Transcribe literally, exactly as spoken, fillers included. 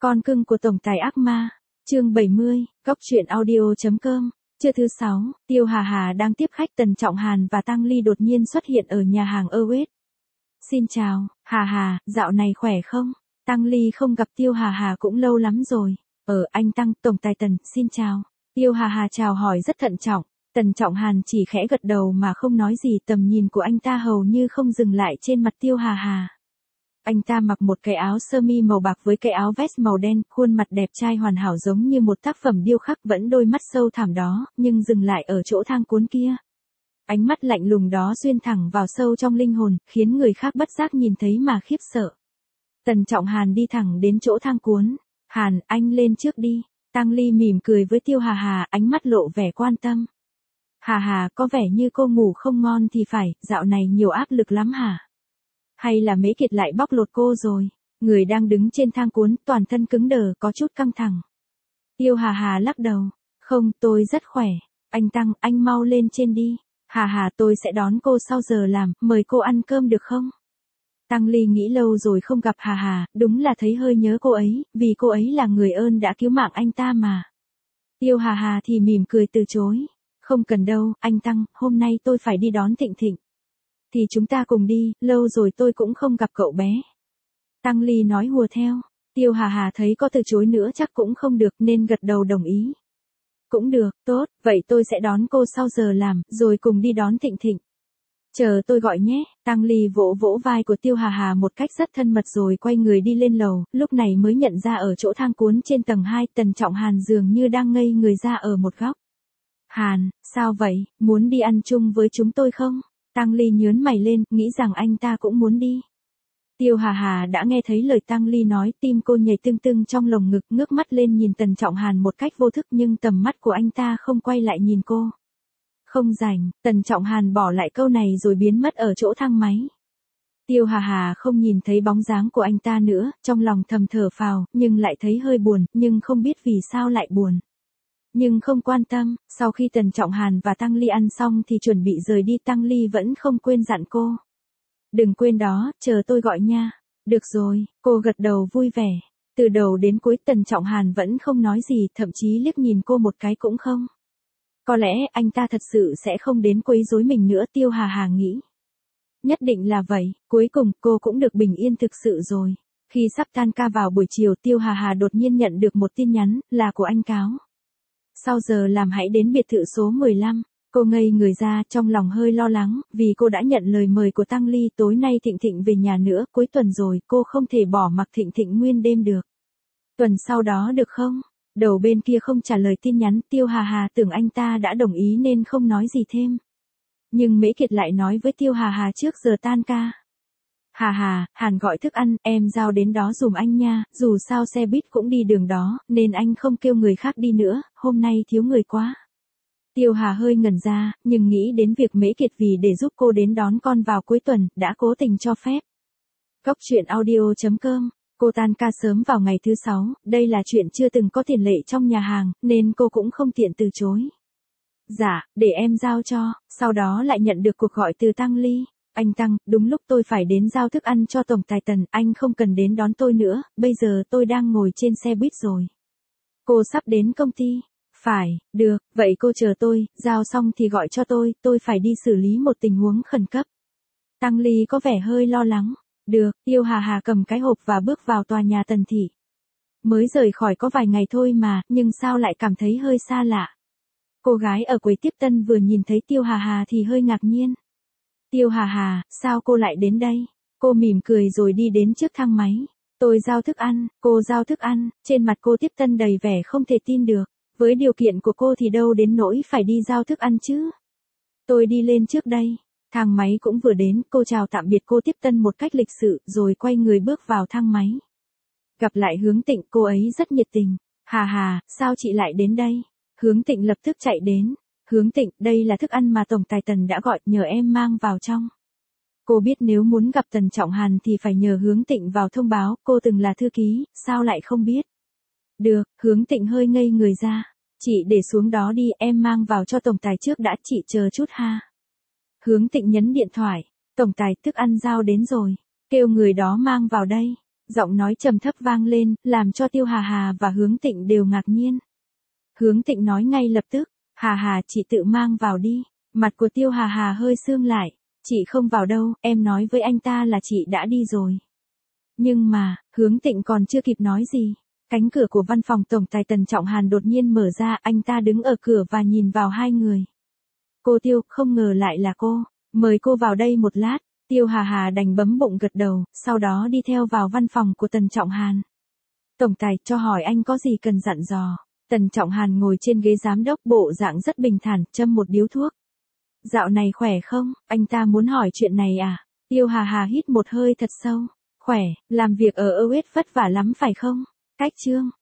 Con cưng của tổng tài ác ma, chương bảy mươi, góc truyện audio.com, trưa thứ sáu, Tiêu Hà Hà đang tiếp khách Tần Trọng Hàn và Tăng Ly đột nhiên xuất hiện ở nhà hàng Await. Xin chào, Hà Hà, dạo này khỏe không? Tăng Ly không gặp Tiêu Hà Hà cũng lâu lắm rồi. Ờ anh Tăng, tổng tài Tần, xin chào. Tiêu Hà Hà chào hỏi rất thận trọng. Tần Trọng Hàn chỉ khẽ gật đầu mà không nói gì, tầm nhìn của anh ta hầu như không dừng lại trên mặt Tiêu Hà Hà. Anh ta mặc một cái áo sơ mi màu bạc với cái áo vest màu đen, khuôn mặt đẹp trai hoàn hảo giống như một tác phẩm điêu khắc, vẫn đôi mắt sâu thẳm đó, nhưng dừng lại ở chỗ thang cuốn kia. Ánh mắt lạnh lùng đó xuyên thẳng vào sâu trong linh hồn, khiến người khác bất giác nhìn thấy mà khiếp sợ. Tần Trọng Hàn đi thẳng đến chỗ thang cuốn. Hàn, anh lên trước đi. Tăng Ly mỉm cười với Tiêu Hà Hà, ánh mắt lộ vẻ quan tâm. Hà Hà, có vẻ như cô ngủ không ngon thì phải, dạo này nhiều áp lực lắm hả? Hay là Mễ Kiệt lại bóc lột cô rồi? Người đang đứng trên thang cuốn, toàn thân cứng đờ, có chút căng thẳng. Tiêu Hà Hà lắc đầu. Không, tôi rất khỏe. Anh Tăng, anh mau lên trên đi. Hà Hà, tôi sẽ đón cô sau giờ làm, mời cô ăn cơm được không? Tăng Ly nghĩ lâu rồi không gặp Hà Hà, đúng là thấy hơi nhớ cô ấy, vì cô ấy là người ơn đã cứu mạng anh ta mà. Tiêu Hà Hà thì mỉm cười từ chối. Không cần đâu, anh Tăng, hôm nay tôi phải đi đón Thịnh Thịnh. Thì chúng ta cùng đi, lâu rồi tôi cũng không gặp cậu bé. Tăng Ly nói hùa theo. Tiêu Hà Hà thấy có từ chối nữa chắc cũng không được nên gật đầu đồng ý. Cũng được, tốt, vậy tôi sẽ đón cô sau giờ làm, rồi cùng đi đón Thịnh Thịnh. Chờ tôi gọi nhé. Tăng Ly vỗ vỗ vai của Tiêu Hà Hà một cách rất thân mật rồi quay người đi lên lầu, lúc này mới nhận ra ở chỗ thang cuốn trên tầng hai, Tần Trọng Hàn dường như đang ngây người ra ở một góc. Hàn, sao vậy, muốn đi ăn chung với chúng tôi không? Tăng Ly nhớn mày lên, nghĩ rằng anh ta cũng muốn đi. Tiêu Hà Hà đã nghe thấy lời Tăng Ly nói, tim cô nhảy tưng tưng trong lồng ngực, ngước mắt lên nhìn Tần Trọng Hàn một cách vô thức nhưng tầm mắt của anh ta không quay lại nhìn cô. Không rảnh, Tần Trọng Hàn bỏ lại câu này rồi biến mất ở chỗ thang máy. Tiêu Hà Hà không nhìn thấy bóng dáng của anh ta nữa, trong lòng thầm thở phào, nhưng lại thấy hơi buồn, nhưng không biết vì sao lại buồn. Nhưng không quan tâm, sau khi Tần Trọng Hàn và Tăng Ly ăn xong thì chuẩn bị rời đi, Tăng Ly vẫn không quên dặn cô. Đừng quên đó, chờ tôi gọi nha. Được rồi, cô gật đầu vui vẻ. Từ đầu đến cuối Tần Trọng Hàn vẫn không nói gì, thậm chí liếc nhìn cô một cái cũng không. Có lẽ anh ta thật sự sẽ không đến quấy rối mình nữa, Tiêu Hà Hà nghĩ. Nhất định là vậy, cuối cùng cô cũng được bình yên thực sự rồi. Khi sắp tan ca vào buổi chiều, Tiêu Hà Hà đột nhiên nhận được một tin nhắn, là của anh Cáo. Sau giờ làm hãy đến biệt thự số mười lăm. Cô ngây người ra, trong lòng hơi lo lắng, vì cô đã nhận lời mời của Tăng Ly, tối nay Thịnh Thịnh về nhà nữa, cuối tuần rồi, cô không thể bỏ mặc Thịnh Thịnh nguyên đêm được. Tuần sau đó được không? Đầu bên kia không trả lời tin nhắn, Tiêu Hà Hà tưởng anh ta đã đồng ý nên không nói gì thêm. Nhưng Mễ Kiệt lại nói với Tiêu Hà Hà trước giờ tan ca. Hà Hà, Hàn gọi thức ăn, em giao đến đó dùm anh nha, dù sao xe buýt cũng đi đường đó, nên anh không kêu người khác đi nữa, hôm nay thiếu người quá. Tiêu Hà hơi ngẩn ra, nhưng nghĩ đến việc Mễ Kiệt vì để giúp cô đến đón con vào cuối tuần, đã cố tình cho phép. Góc truyện audio.com. Cô tan ca sớm vào ngày thứ sáu, đây là chuyện chưa từng có tiền lệ trong nhà hàng, nên cô cũng không tiện từ chối. Dạ, để em giao cho, sau đó lại nhận được cuộc gọi từ Tăng Ly. Anh Tăng, đúng lúc tôi phải đến giao thức ăn cho tổng tài Tần, anh không cần đến đón tôi nữa, bây giờ tôi đang ngồi trên xe buýt rồi. Cô sắp đến công ty. Phải, được, vậy cô chờ tôi, giao xong thì gọi cho tôi, tôi phải đi xử lý một tình huống khẩn cấp. Tăng Ly có vẻ hơi lo lắng. Được, Tiêu Hà Hà cầm cái hộp và bước vào tòa nhà Tần thị. Mới rời khỏi có vài ngày thôi mà, nhưng sao lại cảm thấy hơi xa lạ. Cô gái ở quầy tiếp tân vừa nhìn thấy Tiêu Hà Hà thì hơi ngạc nhiên. Tiêu Hà Hà, sao cô lại đến đây? Cô mỉm cười rồi đi đến trước thang máy. Tôi giao thức ăn, cô giao thức ăn, trên mặt cô tiếp tân đầy vẻ không thể tin được. Với điều kiện của cô thì đâu đến nỗi phải đi giao thức ăn chứ. Tôi đi lên trước đây. Thang máy cũng vừa đến, cô chào tạm biệt cô tiếp tân một cách lịch sự, rồi quay người bước vào thang máy. Gặp lại Hướng Tịnh, cô ấy rất nhiệt tình. Hà Hà, sao chị lại đến đây? Hướng Tịnh lập tức chạy đến. Hướng Tịnh, đây là thức ăn mà tổng tài Tần đã gọi, nhờ em mang vào trong. Cô biết nếu muốn gặp Tần Trọng Hàn thì phải nhờ Hướng Tịnh vào thông báo, cô từng là thư ký, sao lại không biết? Được, Hướng Tịnh hơi ngây người ra. Chị để xuống đó đi, em mang vào cho tổng tài trước đã, chị chờ chút ha. Hướng Tịnh nhấn điện thoại. Tổng tài, thức ăn giao đến rồi. Kêu người đó mang vào đây. Giọng nói trầm thấp vang lên, làm cho Tiêu Hà Hà và Hướng Tịnh đều ngạc nhiên. Hướng Tịnh nói ngay lập tức, Hà Hà chị tự mang vào đi. Mặt của Tiêu Hà Hà hơi sương lại, chị không vào đâu, em nói với anh ta là chị đã đi rồi. Nhưng mà, Hướng Tịnh còn chưa kịp nói gì. Cánh cửa của văn phòng tổng tài Tần Trọng Hàn đột nhiên mở ra, anh ta đứng ở cửa và nhìn vào hai người. Cô Tiêu, không ngờ lại là cô, mời cô vào đây một lát. Tiêu Hà Hà đành bấm bụng gật đầu, sau đó đi theo vào văn phòng của Tần Trọng Hàn. Tổng tài, cho hỏi anh có gì cần dặn dò. Tần Trọng Hàn ngồi trên ghế giám đốc, bộ dạng rất bình thản, châm một điếu thuốc. Dạo này khỏe không, anh ta muốn hỏi chuyện này à? Tiêu Hà Hà hít một hơi thật sâu. Khỏe, làm việc ở Âu Ết vất vả lắm phải không? Cách Trương,